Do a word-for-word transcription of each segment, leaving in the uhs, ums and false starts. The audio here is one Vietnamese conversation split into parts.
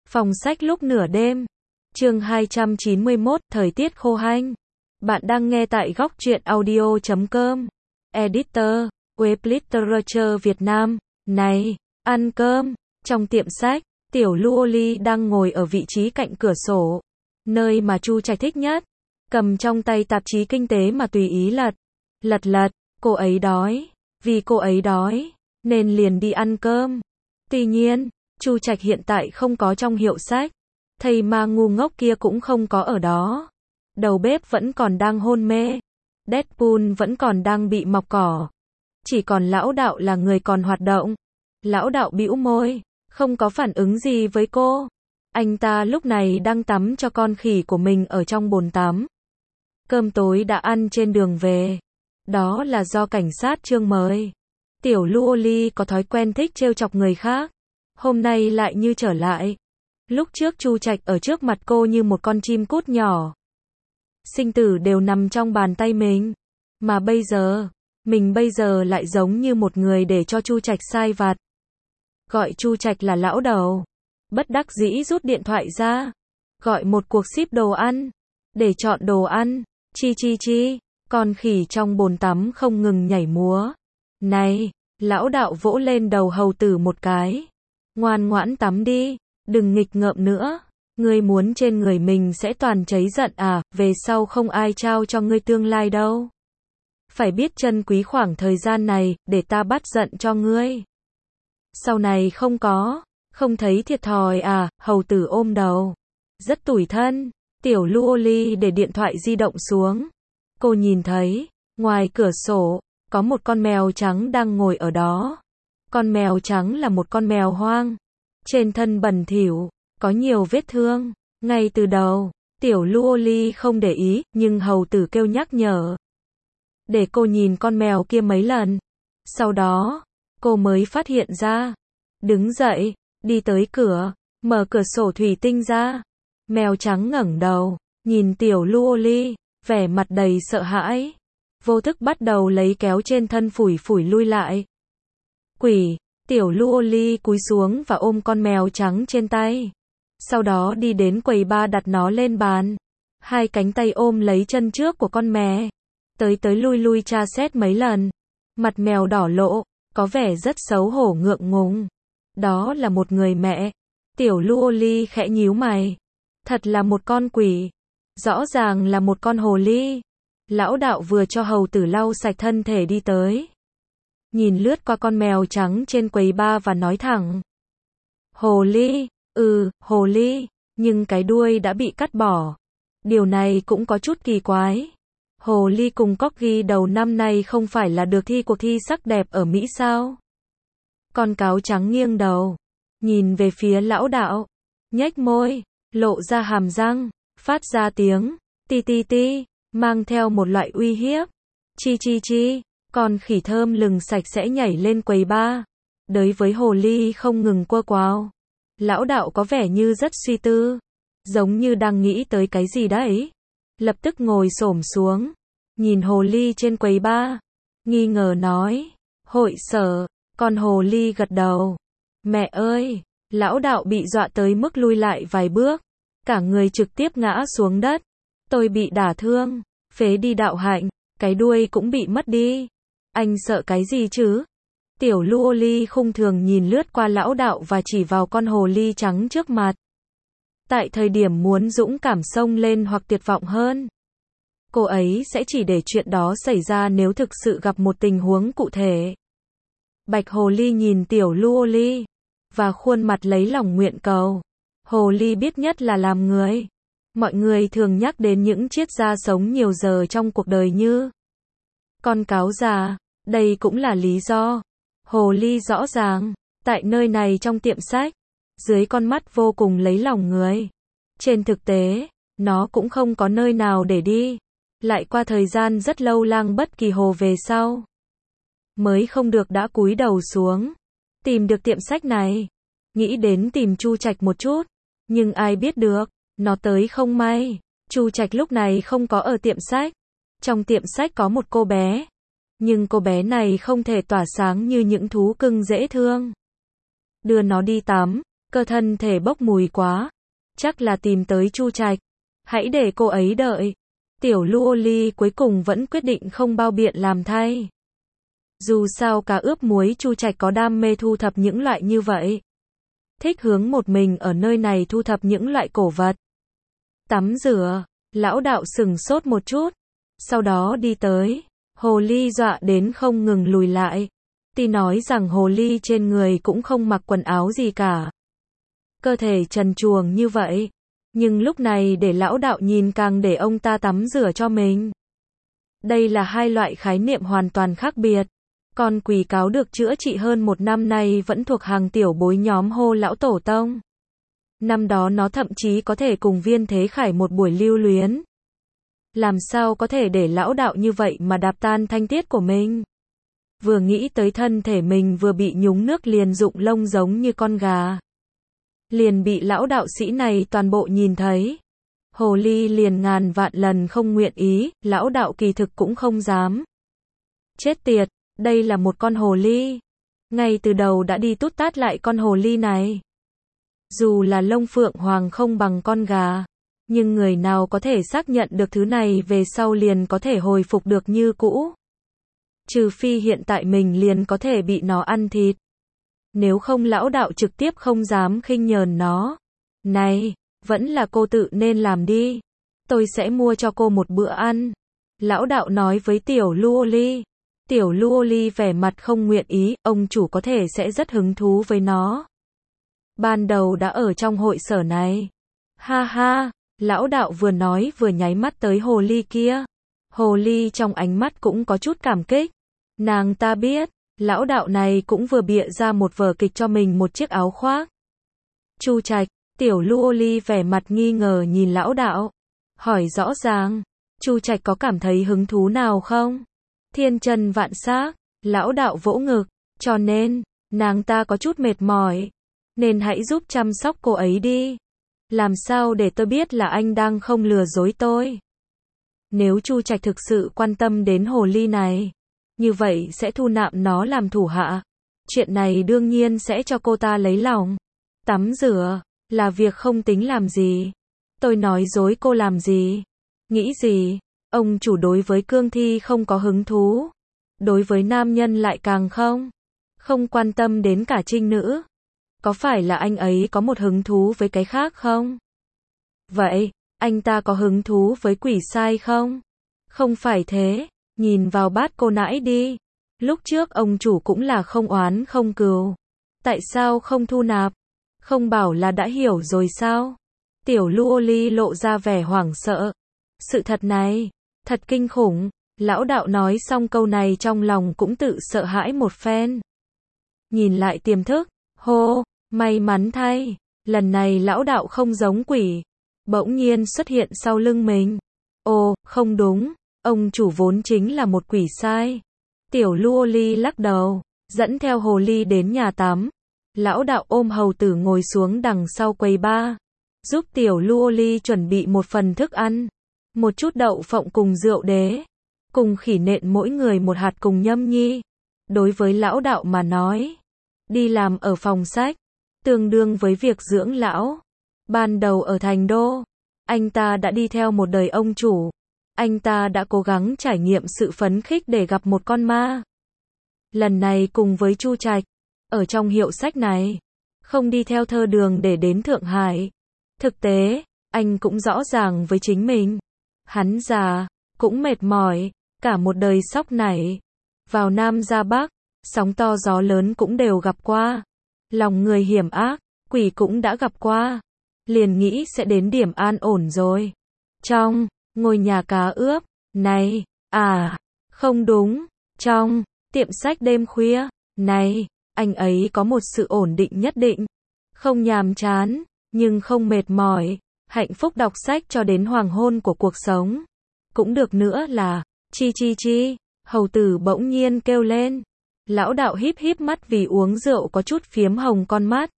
Phòng sách lúc nửa đêm. Chương hai trăm chín mươi mốt, thời tiết khô hanh. Bạn đang nghe tại góc truyện audio chấm com. Editor, Web Literature Việt Nam. Này, ăn cơm. Trong tiệm sách, Tiểu Luoli đang ngồi ở vị trí cạnh cửa sổ, nơi mà Chu Trạch thích nhất. Cầm trong tay tạp chí kinh tế mà tùy ý lật. Lật lật, cô ấy đói. Vì cô ấy đói, nên liền đi ăn cơm. Tuy nhiên, Chu Trạch hiện tại không có trong hiệu sách. Thầy ma ngu ngốc kia cũng không có ở đó. Đầu bếp vẫn còn đang hôn mê. Deadpool vẫn còn đang bị mọc cỏ. Chỉ còn lão đạo là người còn hoạt động. Lão đạo bĩu môi, không có phản ứng gì với cô. Anh ta lúc này đang tắm cho con khỉ của mình ở trong bồn tắm. Cơm tối đã ăn trên đường về. Đó là do cảnh sát Trương mời. Tiểu Luoli có thói quen thích trêu chọc người khác. Hôm nay lại như trở lại. Lúc trước Chu Trạch ở trước mặt cô như một con chim cút nhỏ. Sinh tử đều nằm trong bàn tay mình. Mà bây giờ, mình bây giờ lại giống như một người để cho Chu Trạch sai vặt. Gọi Chu Trạch là lão đầu. Bất đắc dĩ rút điện thoại ra. Gọi một cuộc ship đồ ăn. Để chọn đồ ăn. Chi chi chi. Con khỉ trong bồn tắm không ngừng nhảy múa. Này, lão đạo vỗ lên đầu hầu tử một cái. Ngoan ngoãn tắm đi. Đừng nghịch ngợm nữa. Ngươi muốn trên người mình sẽ toàn cháy giận à, về sau không ai trao cho ngươi tương lai đâu. Phải biết trân quý khoảng thời gian này, để ta bắt giận cho ngươi. Sau này không có, không thấy thiệt thòi à, hầu tử ôm đầu. Rất tủi thân. Tiểu Luoli để điện thoại di động xuống. Cô nhìn thấy, ngoài cửa sổ, có một con mèo trắng đang ngồi ở đó. Con mèo trắng là một con mèo hoang. Trên thân bẩn thỉu, có nhiều vết thương. Ngay từ đầu, Tiểu Luoli không để ý, nhưng hầu tử kêu nhắc nhở. Để cô nhìn con mèo kia mấy lần. Sau đó, cô mới phát hiện ra. Đứng dậy, đi tới cửa, mở cửa sổ thủy tinh ra. Mèo trắng ngẩng đầu, nhìn Tiểu Luoli, vẻ mặt đầy sợ hãi. Vô thức bắt đầu lấy kéo trên thân phủi phủi lui lại. Quỷ. Tiểu Luoli cúi xuống và ôm con mèo trắng trên tay. Sau đó đi đến quầy bar đặt nó lên bàn. Hai cánh tay ôm lấy chân trước của con mè. Tới tới lui lui tra xét mấy lần. Mặt mèo đỏ lộ, có vẻ rất xấu hổ ngượng ngùng. Đó là một người mẹ. Tiểu Luoli khẽ nhíu mày. Thật là một con quỷ. Rõ ràng là một con hồ ly. Lão đạo vừa cho hầu tử lau sạch thân thể đi tới. Nhìn lướt qua con mèo trắng trên quầy bar và nói thẳng. Hồ ly, ừ, hồ ly, nhưng cái đuôi đã bị cắt bỏ. Điều này cũng có chút kỳ quái. Hồ ly cùng corgi đầu năm nay không phải là được thi cuộc thi sắc đẹp ở Mỹ sao? Con cáo trắng nghiêng đầu, nhìn về phía lão đạo, nhếch môi, lộ ra hàm răng, phát ra tiếng, ti ti ti, mang theo một loại uy hiếp. Chi chi chi. Con khỉ thơm lừng sạch sẽ nhảy lên quầy bar. Đối với hồ ly không ngừng quơ quào. Lão đạo có vẻ như rất suy tư. Giống như đang nghĩ tới cái gì đấy. Lập tức ngồi xổm xuống. Nhìn hồ ly trên quầy bar. Nghi ngờ nói. Hội sở. Con hồ ly gật đầu. Mẹ ơi. Lão đạo bị dọa tới mức lui lại vài bước. Cả người trực tiếp ngã xuống đất. Tôi bị đả thương. Phế đi đạo hạnh. Cái đuôi cũng bị mất đi. Anh sợ cái gì chứ? Tiểu Luoli khung thường nhìn lướt qua lão đạo và chỉ vào con hồ ly trắng trước mặt. Tại thời điểm muốn dũng cảm xông lên hoặc tuyệt vọng hơn, cô ấy sẽ chỉ để chuyện đó xảy ra nếu thực sự gặp một tình huống cụ thể. Bạch hồ ly nhìn Tiểu Luoli và khuôn mặt lấy lòng nguyện cầu. Hồ ly biết nhất là làm người. Mọi người thường nhắc đến những triết gia sống nhiều giờ trong cuộc đời như con cáo già. Đây cũng là lý do. Hồ ly rõ ràng. Tại nơi này trong tiệm sách. Dưới con mắt vô cùng lấy lòng người. Trên thực tế, nó cũng không có nơi nào để đi. Lại qua thời gian rất lâu lang bất kỳ hồ về sau. Mới không được đã cúi đầu xuống. Tìm được tiệm sách này. Nghĩ đến tìm Chu Trạch một chút. Nhưng ai biết được. Nó tới không may. Chu Trạch lúc này không có ở tiệm sách. Trong tiệm sách có một cô bé. Nhưng cô bé này không thể tỏa sáng như những thú cưng dễ thương. Đưa nó đi tắm. Cơ thân thể bốc mùi quá. Chắc là tìm tới Chu Trạch. Hãy để cô ấy đợi. Tiểu Lu Ly cuối cùng vẫn quyết định không bao biện làm thay. Dù sao cá ướp muối Chu Trạch có đam mê thu thập những loại như vậy. Thích hướng một mình ở nơi này thu thập những loại cổ vật. Tắm rửa, lão đạo sừng sốt một chút. Sau đó đi tới. Hồ ly dọa đến không ngừng lùi lại. Ti nói rằng hồ ly trên người cũng không mặc quần áo gì cả. Cơ thể trần truồng như vậy. Nhưng lúc này để lão đạo nhìn càng để ông ta tắm rửa cho mình. Đây là hai loại khái niệm hoàn toàn khác biệt. Con quỷ cáo được chữa trị hơn một năm nay vẫn thuộc hàng tiểu bối nhóm hô lão tổ tông. Năm đó nó thậm chí có thể cùng Viên Thế Khải một buổi lưu luyến. Làm sao có thể để lão đạo như vậy mà đạp tan thanh tiết của mình. Vừa nghĩ tới thân thể mình vừa bị nhúng nước liền rụng lông giống như con gà. Liền bị lão đạo sĩ này toàn bộ nhìn thấy. Hồ ly liền ngàn vạn lần không nguyện ý, lão đạo kỳ thực cũng không dám. Chết tiệt, đây là một con hồ ly. Ngay từ đầu đã đi tút tát lại con hồ ly này. Dù là lông phượng hoàng không bằng con gà. Nhưng người nào có thể xác nhận được thứ này về sau liền có thể hồi phục được như cũ. Trừ phi hiện tại mình liền có thể bị nó ăn thịt. Nếu không lão đạo trực tiếp không dám khinh nhờn nó. Này, vẫn là cô tự nên làm đi. Tôi sẽ mua cho cô một bữa ăn. Lão đạo nói với tiểu Lu Ly. Tiểu Lu Ly vẻ mặt không nguyện ý, ông chủ có thể sẽ rất hứng thú với nó. Ban đầu đã ở trong hội sở này. Ha ha, lão đạo vừa nói vừa nháy mắt tới hồ ly kia. Hồ ly trong ánh mắt cũng có chút cảm kích. Nàng ta biết, lão đạo này cũng vừa bịa ra một vở kịch cho mình một chiếc áo khoác. Chu Trạch, tiểu Lu Ly vẻ mặt nghi ngờ nhìn lão đạo. Hỏi rõ ràng, Chu Trạch có cảm thấy hứng thú nào không? Thiên chân vạn xác, lão đạo vỗ ngực, cho nên, nàng ta có chút mệt mỏi. Nên hãy giúp chăm sóc cô ấy đi. Làm sao để tôi biết là anh đang không lừa dối tôi? Nếu Chu Trạch thực sự quan tâm đến hồ ly này, như vậy sẽ thu nạp nó làm thủ hạ. Chuyện này đương nhiên sẽ cho cô ta lấy lòng. Tắm rửa, là việc không tính làm gì. Tôi nói dối cô làm gì? Nghĩ gì? Ông chủ đối với cương thi không có hứng thú. Đối với nam nhân lại càng không. Không quan tâm đến cả trinh nữ. Có phải là anh ấy có một hứng thú với cái khác không? Vậy, anh ta có hứng thú với quỷ sai không? Không phải thế, nhìn vào bát cô nãi đi. Lúc trước ông chủ cũng là không oán không cừu. Tại sao không thu nạp? Không bảo là đã hiểu rồi sao? Tiểu Lu Ly lộ ra vẻ hoảng sợ. Sự thật này, thật kinh khủng. Lão đạo nói xong câu này trong lòng cũng tự sợ hãi một phen. Nhìn lại tiềm thức, hô, may mắn thay, lần này lão đạo không giống quỷ. Bỗng nhiên xuất hiện sau lưng mình. Ồ, không đúng, ông chủ vốn chính là một quỷ sai. Tiểu Lu Ly lắc đầu, dẫn theo hồ ly đến nhà tắm. Lão đạo ôm hầu tử ngồi xuống đằng sau quầy bar, giúp tiểu Lu Ly chuẩn bị một phần thức ăn. Một chút đậu phộng cùng rượu đế, cùng khỉ nện mỗi người một hạt cùng nhâm nhi. Đối với lão đạo mà nói, đi làm ở phòng sách, tương đương với việc dưỡng lão. Ban đầu ở thành đô, anh ta đã đi theo một đời ông chủ. Anh ta đã cố gắng trải nghiệm sự phấn khích để gặp một con ma. Lần này cùng với Chu Trạch, ở trong hiệu sách này, không đi theo thơ đường để đến Thượng Hải. Thực tế, anh cũng rõ ràng với chính mình. Hắn già, cũng mệt mỏi, cả một đời sóc nảy. Vào Nam ra Bắc, sóng to gió lớn cũng đều gặp qua. Lòng người hiểm ác, quỷ cũng đã gặp qua. Liền nghĩ sẽ đến điểm an ổn rồi. Trong ngôi nhà cá ướp, này, à, không đúng, trong tiệm sách đêm khuya, này, anh ấy có một sự ổn định nhất định. Không nhàm chán, nhưng không mệt mỏi, hạnh phúc đọc sách cho đến hoàng hôn của cuộc sống. Cũng được nữa là, chi chi chi, hầu tử bỗng nhiên kêu lên. Lão đạo híp híp mắt vì uống rượu có chút phiếm hồng con mắt.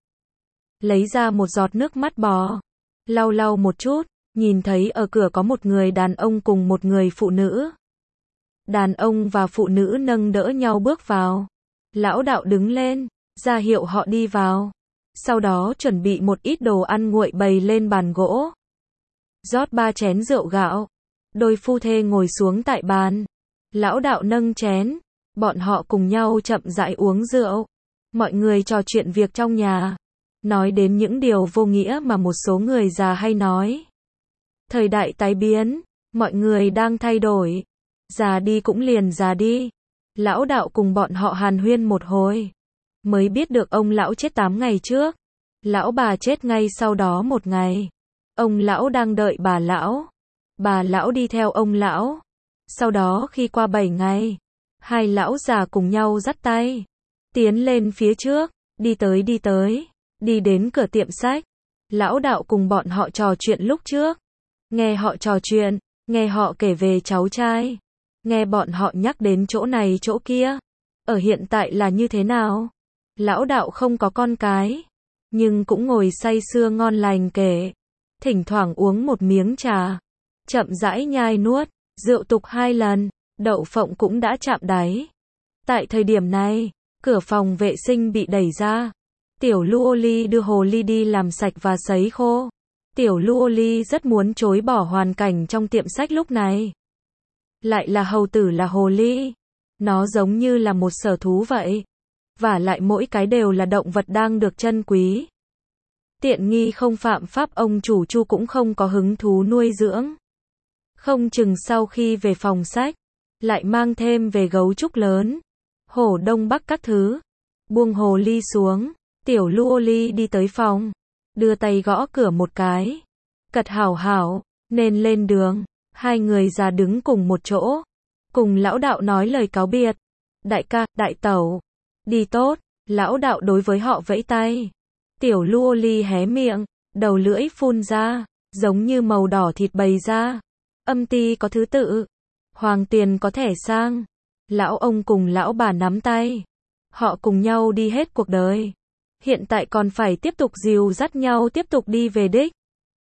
Lấy ra một giọt nước mắt bò, lau lau một chút, nhìn thấy ở cửa có một người đàn ông cùng một người phụ nữ. Đàn ông và phụ nữ nâng đỡ nhau bước vào. Lão đạo đứng lên, ra hiệu họ đi vào. sau đó chuẩn bị một ít đồ ăn nguội bày lên bàn gỗ. Rót ba chén rượu gạo. Đôi phu thê ngồi xuống tại bàn. Lão đạo nâng chén. Bọn họ cùng nhau chậm rãi uống rượu. Mọi người trò chuyện việc trong nhà. Nói đến những điều vô nghĩa mà một số người già hay nói. Thời đại tái biến, mọi người đang thay đổi. Già đi cũng liền già đi. Lão đạo cùng bọn họ hàn huyên một hồi. Mới biết được ông lão chết tám ngày trước. Lão bà chết ngay sau đó một ngày. Ông lão đang đợi bà lão. Bà lão đi theo ông lão. Sau đó khi qua bảy ngày, hai lão già cùng nhau dắt tay. Tiến lên phía trước, đi tới đi tới, đi đến cửa tiệm sách. Lão đạo cùng bọn họ trò chuyện lúc trước. Nghe họ trò chuyện, nghe họ kể về cháu trai. Nghe bọn họ nhắc đến chỗ này chỗ kia. Ở hiện tại là như thế nào? Lão đạo không có con cái, nhưng cũng ngồi say sưa ngon lành kể. Thỉnh thoảng uống một miếng trà. Chậm rãi nhai nuốt, rượu tục hai lần, đậu phộng cũng đã chạm đáy. Tại thời điểm này, cửa phòng vệ sinh bị đẩy ra. Tiểu Luoli đưa hồ ly đi làm sạch và sấy khô. Tiểu Luoli rất muốn chối bỏ hoàn cảnh trong tiệm sách lúc này. Lại là hầu tử là hồ ly. Nó giống như là một sở thú vậy. Và lại mỗi cái đều là động vật đang được trân quý. Tiện nghi không phạm pháp, ông chủ Chu cũng không có hứng thú nuôi dưỡng. Không chừng sau khi về phòng sách, lại mang thêm về gấu trúc lớn, hổ đông bắc các thứ. Buông hồ ly xuống, tiểu Luoli đi tới phòng, đưa tay gõ cửa một cái. Cật hảo hảo, nên lên đường. Hai người già đứng cùng một chỗ, cùng lão đạo nói lời cáo biệt. Đại ca, đại tẩu, đi tốt. Lão đạo đối với họ vẫy tay. Tiểu Luoli hé miệng, đầu lưỡi phun ra, giống như màu đỏ thịt bày ra. Âm ty có thứ tự, hoàng tiền có thẻ sang. Lão ông cùng lão bà nắm tay. Họ cùng nhau đi hết cuộc đời. Hiện tại còn phải tiếp tục dìu dắt nhau tiếp tục đi về đích.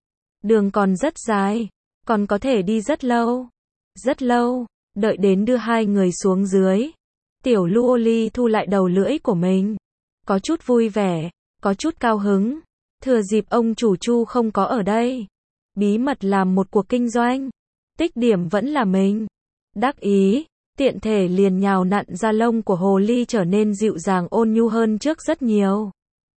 Đường còn rất dài, còn có thể đi rất lâu. Rất lâu, đợi đến đưa hai người xuống dưới. Tiểu Luoli thu lại đầu lưỡi của mình. Có chút vui vẻ, có chút cao hứng. Thừa dịp ông chủ Chu không có ở đây. Bí mật làm một cuộc kinh doanh. Tích điểm vẫn là mình. Đắc ý, tiện thể liền nhào nặn da lông của hồ ly trở nên dịu dàng ôn nhu hơn trước rất nhiều.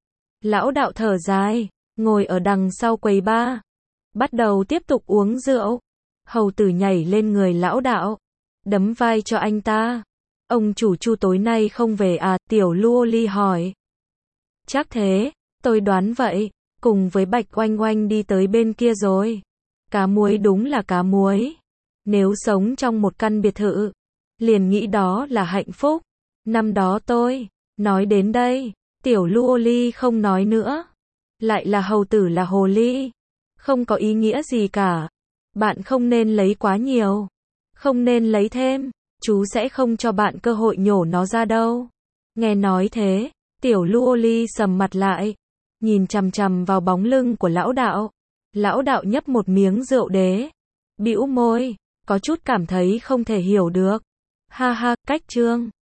Lão đạo thở dài, ngồi ở đằng sau quầy bar. Bắt đầu tiếp tục uống rượu. Hầu tử nhảy lên người lão đạo. Đấm vai cho anh ta. Ông chủ Chu tối nay không về à? Tiểu Luoli hỏi. Chắc thế, tôi đoán vậy. Cùng với Bạch Oanh Oanh đi tới bên kia rồi. Cá muối đúng là cá muối. Nếu sống trong một căn biệt thự, liền nghĩ đó là hạnh phúc. Năm đó tôi, nói đến đây, tiểu Luoli không nói nữa. Lại là hầu tử là hồ ly. Không có ý nghĩa gì cả. Bạn không nên lấy quá nhiều. Không nên lấy thêm. Chú sẽ không cho bạn cơ hội nhổ nó ra đâu. Nghe nói thế, tiểu Luoli sầm mặt lại. Nhìn chằm chằm vào bóng lưng của lão đạo. Lão đạo nhấp một miếng rượu đế. Bĩu môi, có chút cảm thấy không thể hiểu được. Ha ha, cách trương.